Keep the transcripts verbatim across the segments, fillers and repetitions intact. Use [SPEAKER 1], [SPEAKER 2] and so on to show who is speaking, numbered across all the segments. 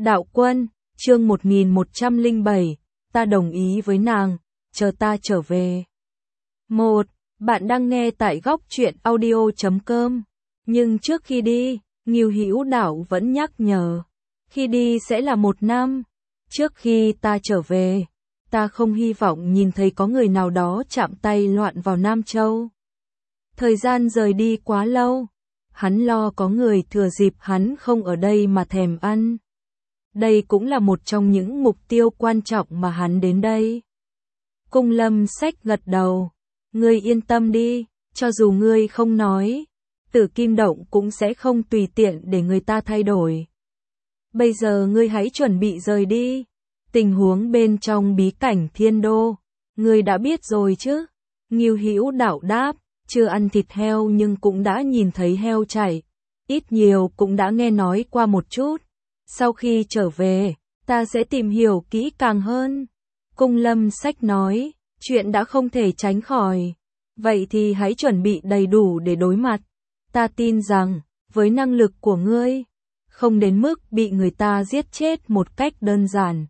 [SPEAKER 1] Đạo Quân, chương một nghìn một trăm lẻ bảy, ta đồng ý với nàng, chờ ta trở về. một. Bạn đang nghe tại góc truyện audio chấm com. Nhưng trước khi đi, Ngưu Hữu Đạo vẫn nhắc nhở. Khi đi sẽ là một năm. Trước khi ta trở về, ta không hy vọng nhìn thấy có người nào đó chạm tay loạn vào Nam Châu. Thời gian rời đi quá lâu. Hắn lo có người thừa dịp hắn không ở đây mà thèm ăn. Đây cũng là một trong những mục tiêu quan trọng mà hắn đến đây. Cung Lâm Sách gật đầu. Ngươi yên tâm đi, cho dù ngươi không nói, Tử Kim Động cũng sẽ không tùy tiện để người ta thay đổi. Bây giờ ngươi hãy chuẩn bị rời đi. Tình huống bên trong bí cảnh Thiên Đô, ngươi đã biết rồi chứ? Ngưu Hữu Đạo đáp, chưa ăn thịt heo nhưng cũng đã nhìn thấy heo chạy, ít nhiều cũng đã nghe nói qua một chút. Sau khi trở về, ta sẽ tìm hiểu kỹ càng hơn. Cung Lâm Sách nói, chuyện đã không thể tránh khỏi. Vậy thì hãy chuẩn bị đầy đủ để đối mặt. Ta tin rằng, với năng lực của ngươi, không đến mức bị người ta giết chết một cách đơn giản.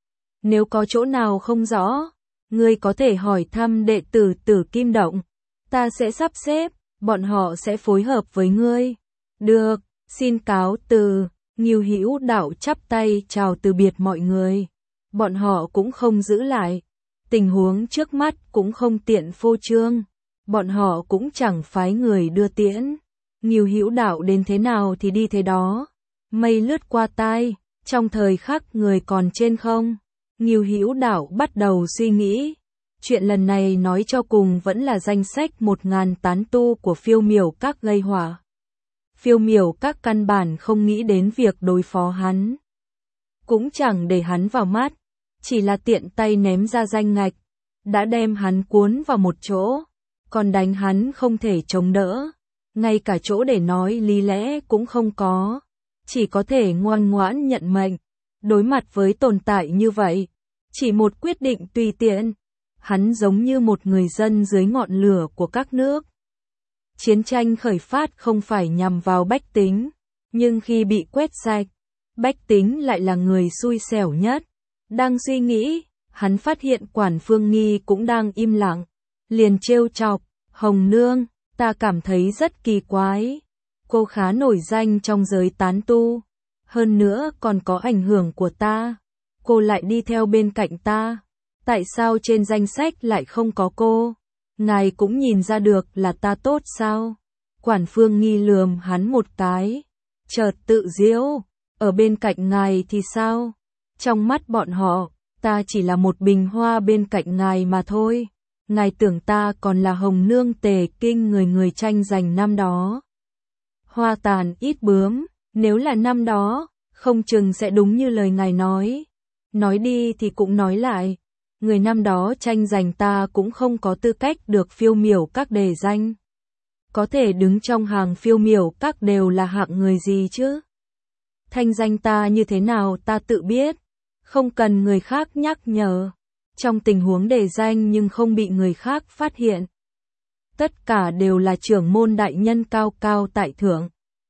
[SPEAKER 1] Nếu có chỗ nào không rõ, ngươi có thể hỏi thăm đệ tử Tử Kim Động. Ta sẽ sắp xếp, bọn họ sẽ phối hợp với ngươi. Được, xin cáo từ. Ngưu Hữu Đạo chắp tay chào từ biệt mọi người. Bọn họ cũng không giữ lại. Tình huống trước mắt cũng không tiện phô trương. Bọn họ cũng chẳng phái người đưa tiễn. Ngưu Hữu Đạo đến thế nào thì đi thế đó. Mây lướt qua tai, trong thời khắc người còn trên không. Ngưu Hữu Đạo bắt đầu suy nghĩ. Chuyện lần này nói cho cùng vẫn là danh sách một ngàn tán tu của Phiêu Miểu Các gây họa. Phiêu Miểu Các căn bản không nghĩ đến việc đối phó hắn. Cũng chẳng để hắn vào mắt, chỉ là tiện tay ném ra danh ngạch, đã đem hắn cuốn vào một chỗ, còn đánh hắn không thể chống đỡ, ngay cả chỗ để nói lý lẽ cũng không có, chỉ có thể ngoan ngoãn nhận mệnh. Đối mặt với tồn tại như vậy, chỉ một quyết định tùy tiện, hắn giống như một người dân dưới ngọn lửa của các nước. Chiến tranh khởi phát không phải nhằm vào bách tính, nhưng khi bị quét sạch, bách tính lại là người xui xẻo nhất. Đang suy nghĩ, hắn phát hiện Quản Phương Nghi cũng đang im lặng, liền trêu chọc, Hồng Nương, ta cảm thấy rất kỳ quái. Cô khá nổi danh trong giới tán tu, hơn nữa còn có ảnh hưởng của ta. Cô lại đi theo bên cạnh ta, tại sao trên danh sách lại không có cô? Ngài cũng nhìn ra được là ta tốt sao? Quản Phương Nghi lườm hắn một cái, chợt tự giễu, ở bên cạnh ngài thì sao? Trong mắt bọn họ, ta chỉ là một bình hoa bên cạnh ngài mà thôi. Ngài tưởng ta còn là Hồng Nương Tề Kinh người người tranh giành năm đó. Hoa tàn ít bướm, nếu là năm đó, không chừng sẽ đúng như lời ngài nói. Nói đi thì cũng nói lại. Người năm đó tranh giành ta cũng không có tư cách được Phiêu Miểu Các đề danh. Có thể đứng trong hàng Phiêu Miểu Các đều là hạng người gì chứ? Thanh danh ta như thế nào ta tự biết, không cần người khác nhắc nhở. Trong tình huống đề danh nhưng không bị người khác phát hiện, tất cả đều là trưởng môn đại nhân cao cao tại thượng.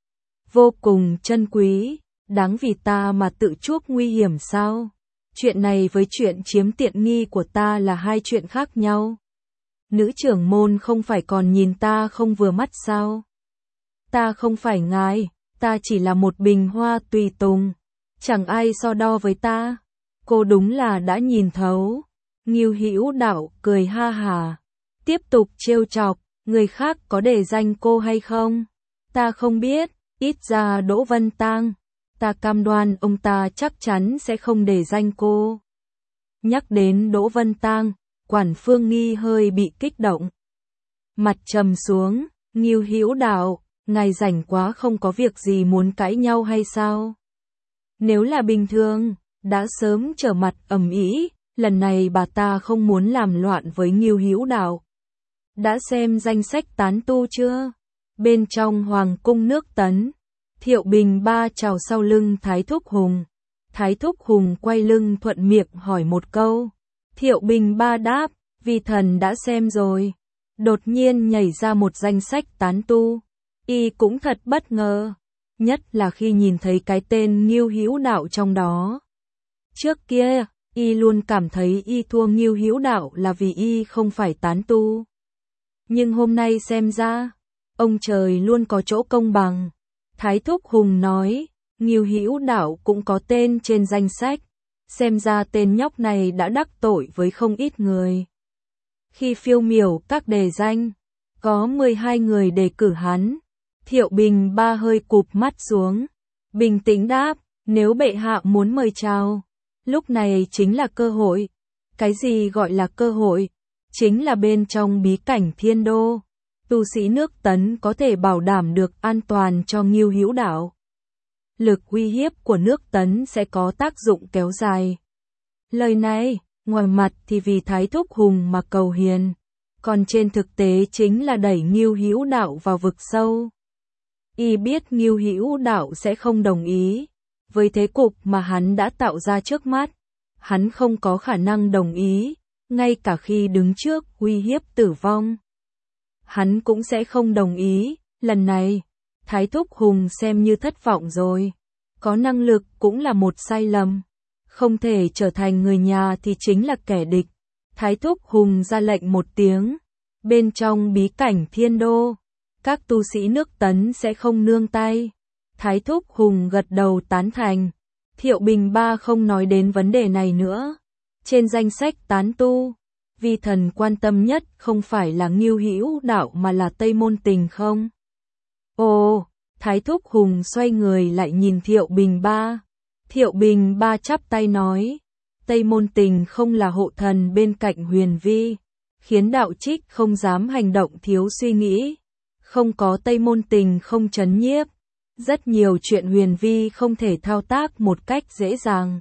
[SPEAKER 1] Vô cùng chân quý, đáng vì ta mà tự chuốc nguy hiểm sao? Chuyện này với chuyện chiếm tiện nghi của ta là hai chuyện khác nhau. Nữ trưởng môn không phải còn nhìn ta không vừa mắt sao? Ta không phải ngài, ta chỉ là một bình hoa tùy tùng, chẳng ai so đo với ta. Cô đúng là đã nhìn thấu. Ngưu Hữu Đạo cười ha hà, tiếp tục trêu chọc, người khác có đề danh cô hay không? Ta không biết, ít ra Đỗ Vân Tang. Ta cam đoan ông ta chắc chắn sẽ không để danh cô. Nhắc đến Đỗ Vân Tang, Quản Phương Nghi hơi bị kích động. Mặt trầm xuống, Ngưu Hữu Đạo, ngài rảnh quá không có việc gì muốn cãi nhau hay sao? Nếu là bình thường, đã sớm trở mặt ầm ĩ, lần này bà ta không muốn làm loạn với Ngưu Hữu Đạo. Đã xem danh sách tán tu chưa? Bên trong Hoàng cung nước Tấn, Thiệu Bình Ba chào sau lưng Thái Thúc Hùng. Thái Thúc Hùng quay lưng thuận miệng hỏi một câu. Thiệu Bình Ba đáp, vi thần đã xem rồi. Đột nhiên nhảy ra một danh sách tán tu. Y cũng thật bất ngờ. nhất là khi nhìn thấy cái tên Ngưu Hữu Đạo trong đó. Trước kia, y luôn cảm thấy y thua Ngưu Hữu Đạo là vì y không phải tán tu. Nhưng hôm nay xem ra, ông trời luôn có chỗ công bằng. Thái Thúc Hùng nói, Ngưu Hữu Đạo cũng có tên trên danh sách, xem ra tên nhóc này đã đắc tội với không ít người. Khi phiêu miểu các đề danh, có mười hai người đề cử hắn. Thiệu Bình Ba hơi cụp mắt xuống, bình tĩnh đáp, nếu bệ hạ muốn mời chào, lúc này chính là cơ hội. Cái gì gọi là cơ hội? Chính là bên trong bí cảnh Thiên Đô, tu sĩ nước Tấn có thể bảo đảm được an toàn cho Ngưu Hữu Đạo. Lực uy hiếp của nước Tấn sẽ có tác dụng kéo dài. Lời này, ngoài mặt thì vì Thái Thúc Hùng mà cầu hiền, còn trên thực tế chính là đẩy Ngưu Hữu Đạo vào vực sâu. Y biết Ngưu Hữu Đạo sẽ không đồng ý, với thế cục mà hắn đã tạo ra trước mắt, hắn không có khả năng đồng ý, ngay cả khi đứng trước uy hiếp tử vong. Hắn cũng sẽ không đồng ý, lần này, Thái Thúc Hùng xem như thất vọng rồi. Có năng lực cũng là một sai lầm, không thể trở thành người nhà thì chính là kẻ địch. Thái Thúc Hùng ra lệnh một tiếng, bên trong bí cảnh Thiên Đô, các tu sĩ nước Tấn sẽ không nương tay. Thái Thúc Hùng gật đầu tán thành. Thiệu Bình Ba không nói đến vấn đề này nữa. Trên danh sách tán tu, vi thần quan tâm nhất không phải là Ngưu Hữu Đạo mà là Tây Môn Tình không? Ồ, Thái Thúc Hùng xoay người lại nhìn Thiệu Bình Ba. Thiệu Bình Ba chắp tay nói, Tây Môn Tình không là hộ thần bên cạnh Huyền Vi, khiến Đạo Trích không dám hành động thiếu suy nghĩ. Không có Tây Môn Tình không trấn nhiếp, rất nhiều chuyện Huyền Vi không thể thao tác một cách dễ dàng.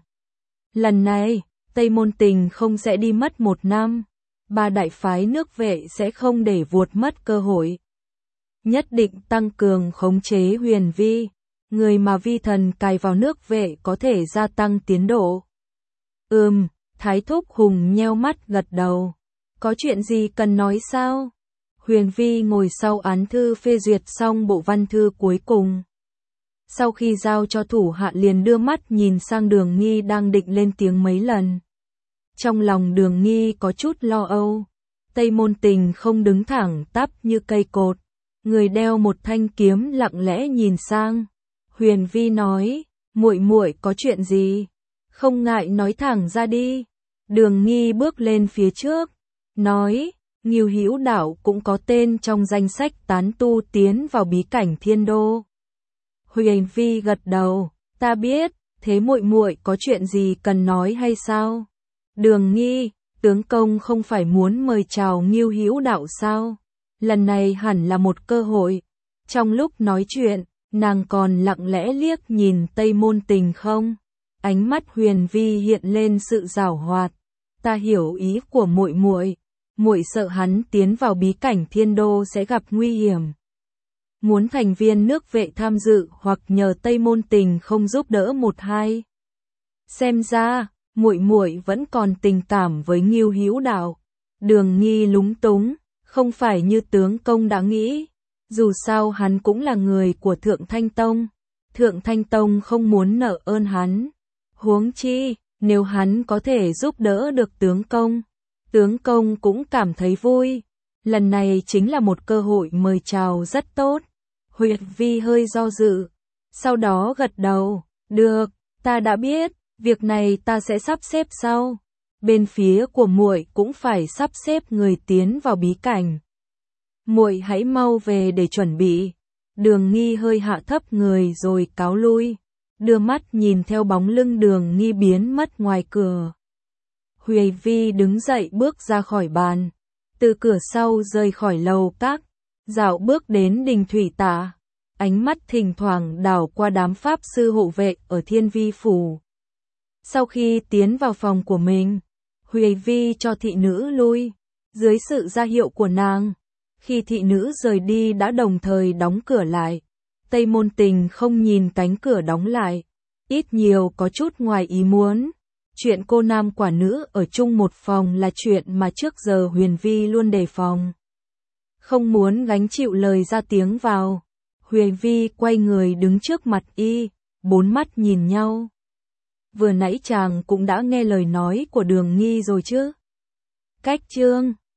[SPEAKER 1] Lần này, Tây Môn Tình không sẽ đi mất một năm, ba đại phái nước Vệ sẽ không để vuột mất cơ hội. Nhất định tăng cường khống chế Huyền Vi, người mà vi thần cài vào nước Vệ có thể gia tăng tiến độ. Ừm, Thái Thúc Hùng nheo mắt gật đầu. Có chuyện gì cần nói sao? Huyền Vi ngồi sau án thư phê duyệt xong bộ văn thư cuối cùng. Sau khi giao cho thủ hạ liền đưa mắt nhìn sang Đường Nghi đang định lên tiếng mấy lần. Trong lòng Đường Nghi có chút lo âu. Tây Môn Tình không đứng thẳng tắp như cây cột. Người đeo một thanh kiếm lặng lẽ nhìn sang. Huyền Vi nói, muội muội có chuyện gì? Không ngại nói thẳng ra đi. Đường Nghi bước lên phía trước, nói, Ngưu Hữu Đạo cũng có tên trong danh sách tán tu tiến vào bí cảnh Thiên Đô. Huyền Vi gật đầu, ta biết, thế muội muội có chuyện gì cần nói hay sao? Đường Nghi, tướng công không phải muốn mời chào Ngưu Hữu Đạo sao? Lần này hẳn là một cơ hội. Trong lúc nói chuyện, nàng còn lặng lẽ liếc nhìn Tây Môn Tình không? Ánh mắt Huyền Vi hiện lên sự giảo hoạt. Ta hiểu ý của muội muội, muội sợ hắn tiến vào bí cảnh Thiên Đô sẽ gặp nguy hiểm. Muốn thành viên nước Vệ tham dự hoặc nhờ Tây Môn Tình không giúp đỡ một hai. Xem ra, muội muội vẫn còn tình cảm với Ngưu Hữu Đạo. Đường Nghi lúng túng, không phải như tướng công đã nghĩ. Dù sao hắn cũng là người của Thượng Thanh Tông. Thượng Thanh Tông không muốn nợ ơn hắn. Huống chi, nếu hắn có thể giúp đỡ được tướng công, tướng công cũng cảm thấy vui. Lần này chính là một cơ hội mời chào rất tốt. Huyền Vi hơi do dự, sau đó gật đầu, được, ta đã biết, việc này ta sẽ sắp xếp sau. Bên phía của muội cũng phải sắp xếp người tiến vào bí cảnh. Muội hãy mau về để chuẩn bị. Đường Nghi hơi hạ thấp người rồi cáo lui, đưa mắt nhìn theo bóng lưng Đường Nghi biến mất ngoài cửa. Huyền Vi đứng dậy bước ra khỏi bàn, từ cửa sau rời khỏi lầu các, dạo bước đến đình thủy tạ, ánh mắt thỉnh thoảng đảo qua đám pháp sư hộ vệ ở Thiên Vi phủ. Sau khi tiến vào phòng của mình, Huyền Vi cho thị nữ lui, dưới sự ra hiệu của nàng. Khi thị nữ rời đi đã đồng thời đóng cửa lại. Tây Môn Tình không nhìn cánh cửa đóng lại, ít nhiều có chút ngoài ý muốn. Chuyện cô nam quả nữ ở chung một phòng là chuyện mà trước giờ Huyền Vi luôn đề phòng. Không muốn gánh chịu lời ra tiếng vào. Huệ Vi quay người đứng trước mặt y, bốn mắt nhìn nhau. Vừa nãy chàng cũng đã nghe lời nói của Đường Nghi rồi chứ? Cách Trương